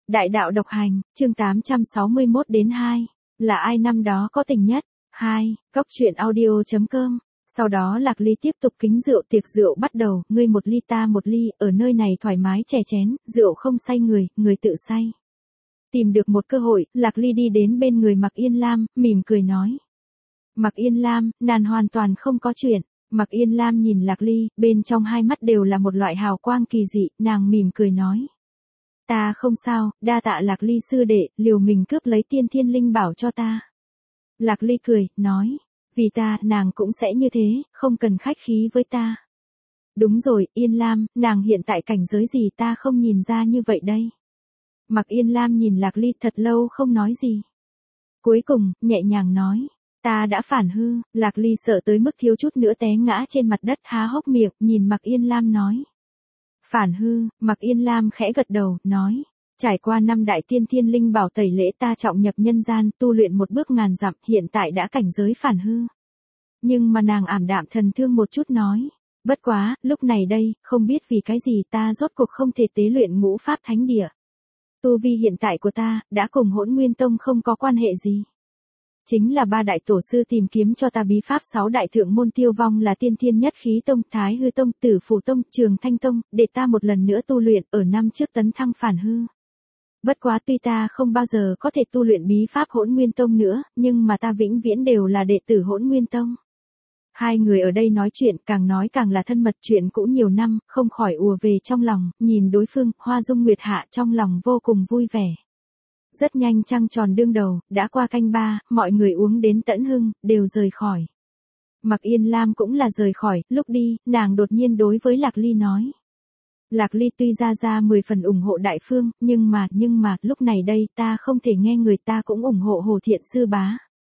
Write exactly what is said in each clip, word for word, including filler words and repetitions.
Đại đạo độc hành, chương tám trăm sáu mươi mốt đến hai. Là ai năm đó có tình nhất? hai. Cóc truyện audio chấm com. Sau đó Lạc Ly tiếp tục kính rượu, tiệc rượu bắt đầu, ngươi một ly ta một ly, ở nơi này thoải mái chè chén, rượu không say người, người tự say. Tìm được một cơ hội, Lạc Ly đi đến bên người Mạc Yên Lam, mỉm cười nói. Mạc Yên Lam, nàng hoàn toàn không có chuyện. Mạc Yên Lam nhìn Lạc Ly, bên trong hai mắt đều là một loại hào quang kỳ dị, nàng mỉm cười nói. Ta không sao, đa tạ Lạc Ly sư đệ, liều mình cướp lấy tiên thiên linh bảo cho ta. Lạc Ly cười, nói, vì ta, nàng cũng sẽ như thế, không cần khách khí với ta. Đúng rồi, Yên Lam, nàng hiện tại cảnh giới gì ta không nhìn ra như vậy đây. Mạc Yên Lam nhìn Lạc Ly thật lâu không nói gì. Cuối cùng, nhẹ nhàng nói, ta đã phản hư. Lạc Ly sợ tới mức thiếu chút nữa té ngã trên mặt đất, há hốc miệng, nhìn Mạc Yên Lam nói. Phản hư. Mạc Yên Lam khẽ gật đầu, nói, trải qua năm đại tiên thiên linh bảo tẩy lễ ta trọng nhập nhân gian, tu luyện một bước ngàn dặm, hiện tại đã cảnh giới phản hư. Nhưng mà nàng ảm đạm thần thương một chút nói, bất quá, lúc này đây, không biết vì cái gì ta rốt cuộc không thể tế luyện ngũ pháp thánh địa. Tu vi hiện tại của ta, đã cùng Hỗn Nguyên Tông không có quan hệ gì. Chính là ba đại tổ sư tìm kiếm cho ta bí pháp sáu đại thượng môn tiêu vong là tiên thiên nhất khí tông, thái hư tông, tử phủ tông, trường thanh tông, để ta một lần nữa tu luyện, ở năm trước tấn thăng phản hư. Bất quá tuy ta không bao giờ có thể tu luyện bí pháp Hỗn Nguyên Tông nữa, nhưng mà ta vĩnh viễn đều là đệ tử Hỗn Nguyên Tông. Hai người ở đây nói chuyện, càng nói càng là thân mật, chuyện cũ nhiều năm, không khỏi ùa về trong lòng, nhìn đối phương, Hoa Dung Nguyệt Hạ trong lòng vô cùng vui vẻ. Rất nhanh trăng tròn đương đầu, đã qua canh ba, mọi người uống đến tận hưng, đều rời khỏi. Mạc Yên Lam cũng là rời khỏi, lúc đi, nàng đột nhiên đối với Lạc Ly nói. Lạc Ly tuy ra ra mười phần ủng hộ đại phương, nhưng mà, nhưng mà, lúc này đây ta không thể nghe người ta cũng ủng hộ Hồ Thiện sư bá.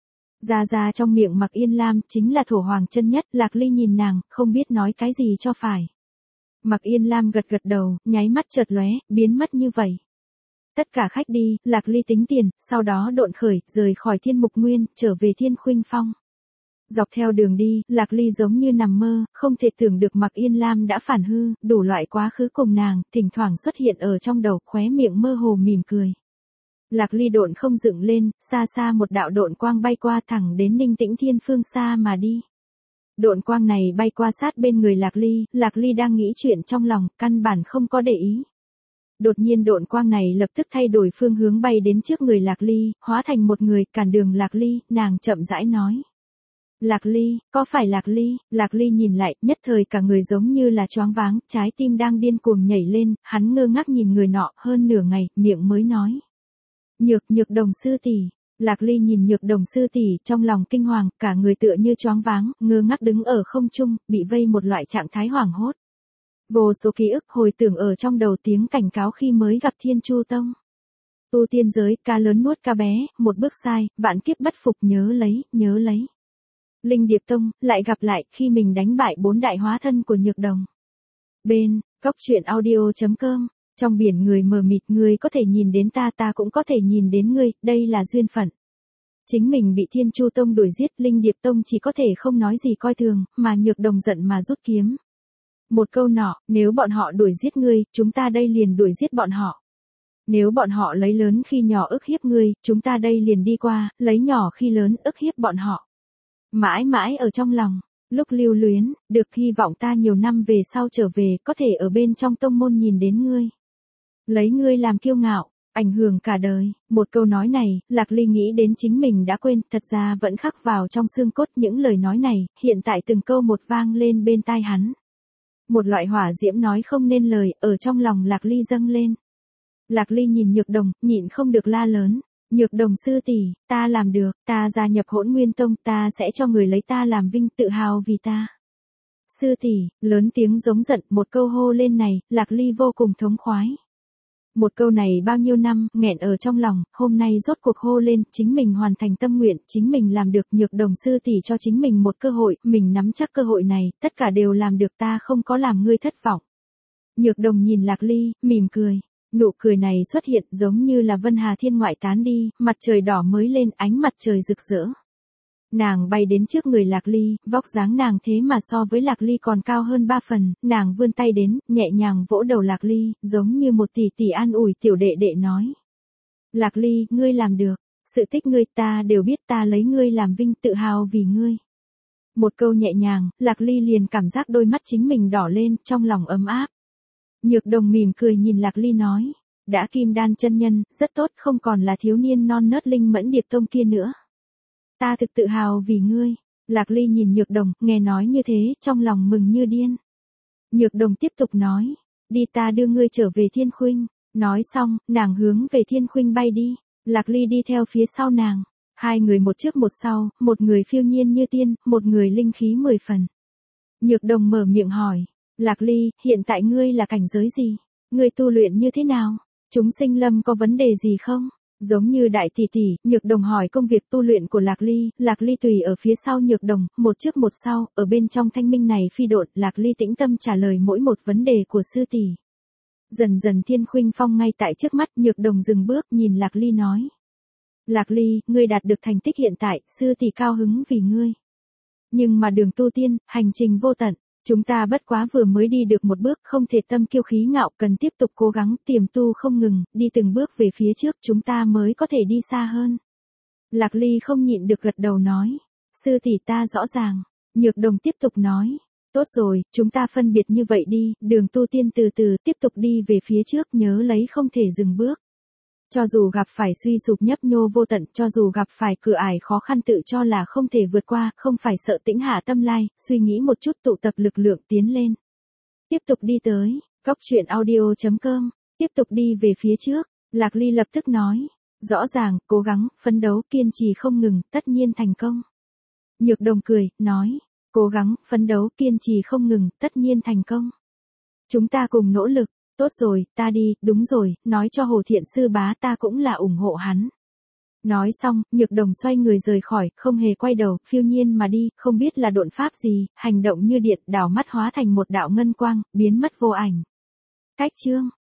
Ra ra trong miệng Mạc Yên Lam chính là thổ hoàng chân nhất, Lạc Ly nhìn nàng, không biết nói cái gì cho phải. Mạc Yên Lam gật gật đầu, nháy mắt chợt lóe, biến mất như vậy. Tất cả khách đi, Lạc Ly tính tiền, sau đó độn khởi, rời khỏi Thiên Mục Nguyên, trở về Thiên Khuynh Phong. Dọc theo đường đi, Lạc Ly giống như nằm mơ, không thể tưởng được Mạc Yên Lam đã phản hư, đủ loại quá khứ cùng nàng, thỉnh thoảng xuất hiện ở trong đầu, khóe miệng mơ hồ mỉm cười. Lạc Ly độn không dựng lên, xa xa một đạo độn quang bay qua thẳng đến Ninh Tĩnh Thiên phương xa mà đi. Độn quang này bay qua sát bên người Lạc Ly, Lạc Ly đang nghĩ chuyện trong lòng, căn bản không có để ý. Đột nhiên độn quang này lập tức thay đổi phương hướng bay đến trước người Lạc Ly, hóa thành một người, cản đường Lạc Ly, nàng chậm rãi nói. Lạc Ly, có phải Lạc Ly? Lạc Ly nhìn lại, nhất thời cả người giống như là choáng váng, trái tim đang điên cuồng nhảy lên, hắn ngơ ngác nhìn người nọ, hơn nửa ngày, miệng mới nói. Nhược, nhược đồng sư tỷ. Lạc Ly nhìn nhược đồng sư tỷ, trong lòng kinh hoàng, cả người tựa như choáng váng, ngơ ngác đứng ở không trung, bị vây một loại trạng thái hoảng hốt. Vô số ký ức hồi tưởng ở trong đầu tiếng cảnh cáo khi mới gặp Thiên Chu Tông. Tu tiên giới, ca lớn nuốt ca bé, một bước sai, vạn kiếp bất phục, nhớ lấy, nhớ lấy. Linh Điệp Tông, lại gặp lại, khi mình đánh bại bốn đại hóa thân của nhược đồng. Bên, cóc truyện audio chấm com, trong biển người mờ mịt, người có thể nhìn đến ta, ta cũng có thể nhìn đến ngươi, đây là duyên phận. Chính mình bị Thiên Chu Tông đuổi giết, Linh Điệp Tông chỉ có thể không nói gì coi thường, mà nhược đồng giận mà rút kiếm. Một câu nọ, nếu bọn họ đuổi giết ngươi, chúng ta đây liền đuổi giết bọn họ. Nếu bọn họ lấy lớn khi nhỏ ức hiếp ngươi, chúng ta đây liền đi qua, lấy nhỏ khi lớn ức hiếp bọn họ. Mãi mãi ở trong lòng, lúc lưu luyến, được hy vọng ta nhiều năm về sau trở về, có thể ở bên trong tông môn nhìn đến ngươi. Lấy ngươi làm kiêu ngạo, ảnh hưởng cả đời. Một câu nói này, Lạc Ly nghĩ đến chính mình đã quên, thật ra vẫn khắc vào trong xương cốt những lời nói này, hiện tại từng câu một vang lên bên tai hắn. Một loại hỏa diễm nói không nên lời, ở trong lòng Lạc Ly dâng lên. Lạc Ly nhìn nhược đồng, nhịn không được la lớn. Nhược đồng sư tỷ, ta làm được, ta gia nhập Hỗn Nguyên Tông, ta sẽ cho người lấy ta làm vinh, tự hào vì ta. Sư tỷ, lớn tiếng giống giận, một câu hô lên này, Lạc Ly vô cùng thống khoái. Một câu này bao nhiêu năm, nghẹn ở trong lòng, hôm nay rốt cuộc hô lên, chính mình hoàn thành tâm nguyện, chính mình làm được, nhược đồng sư tỷ cho chính mình một cơ hội, mình nắm chắc cơ hội này, tất cả đều làm được, ta không có làm ngươi thất vọng. Nhược đồng nhìn Lạc Ly, mỉm cười. Nụ cười này xuất hiện giống như là Vân Hà Thiên ngoại tán đi, mặt trời đỏ mới lên, ánh mặt trời rực rỡ. Nàng bay đến trước người Lạc Ly, vóc dáng nàng thế mà so với Lạc Ly còn cao hơn ba phần, nàng vươn tay đến, nhẹ nhàng vỗ đầu Lạc Ly, giống như một tỷ tỷ an ủi tiểu đệ đệ nói. Lạc Ly, ngươi làm được. Sự tích ngươi ta đều biết, ta lấy ngươi làm vinh, tự hào vì ngươi. Một câu nhẹ nhàng, Lạc Ly liền cảm giác đôi mắt chính mình đỏ lên, trong lòng ấm áp. Nhược Đồng mỉm cười nhìn Lạc Ly nói. Đã kim đan chân nhân, rất tốt, không còn là thiếu niên non nớt linh mẫn điệp tông kia nữa. Ta thực tự hào vì ngươi. Lạc Ly nhìn Nhược Đồng, nghe nói như thế, trong lòng mừng như điên. Nhược Đồng tiếp tục nói. Đi, ta đưa ngươi trở về Thiên Khuynh. Nói xong, nàng hướng về Thiên Khuynh bay đi. Lạc Ly đi theo phía sau nàng. Hai người một trước một sau, một người phiêu nhiên như tiên, một người linh khí mười phần. Nhược Đồng mở miệng hỏi. Lạc Ly, hiện tại ngươi là cảnh giới gì? Ngươi tu luyện như thế nào? Chúng sinh lâm có vấn đề gì không? Giống như đại tỷ tỷ, Nhược Đồng hỏi công việc tu luyện của Lạc Ly, Lạc Ly tùy ở phía sau Nhược Đồng, một trước một sau, ở bên trong thanh minh này phi độn, Lạc Ly tĩnh tâm trả lời mỗi một vấn đề của sư tỷ. Dần dần Thiên Khuynh Phong ngay tại trước mắt, Nhược Đồng dừng bước nhìn Lạc Ly nói. Lạc Ly, ngươi đạt được thành tích hiện tại, sư tỷ cao hứng vì ngươi. Nhưng mà đường tu tiên, hành trình vô tận. Chúng ta bất quá vừa mới đi được một bước, không thể tâm kiêu khí ngạo, cần tiếp tục cố gắng, tiềm tu không ngừng, đi từng bước về phía trước, chúng ta mới có thể đi xa hơn. Lạc Ly không nhịn được gật đầu nói. Sư tỷ ta rõ ràng. Nhược Đồng tiếp tục nói. Tốt rồi, chúng ta phân biệt như vậy đi, đường tu tiên từ từ, tiếp tục đi về phía trước, nhớ lấy không thể dừng bước. Cho dù gặp phải suy sụp nhấp nhô vô tận, cho dù gặp phải cửa ải khó khăn tự cho là không thể vượt qua, không phải sợ tĩnh hạ tâm lai, suy nghĩ một chút tụ tập lực lượng tiến lên. Tiếp tục đi tới, góc truyện audio chấm com, tiếp tục đi về phía trước, Lạc Ly lập tức nói. Rõ ràng, cố gắng, phấn đấu, kiên trì không ngừng, tất nhiên thành công. Nhược Đồng cười, nói. Cố gắng, phấn đấu, kiên trì không ngừng, tất nhiên thành công. Chúng ta cùng nỗ lực. Tốt rồi, ta đi, đúng rồi, nói cho Hồ Thiện sư bá ta cũng là ủng hộ hắn. Nói xong, Nhược Đồng xoay người rời khỏi, không hề quay đầu, phiêu nhiên mà đi, không biết là độn pháp gì, hành động như điện, đảo mắt hóa thành một đạo ngân quang, biến mất vô ảnh. Cách chương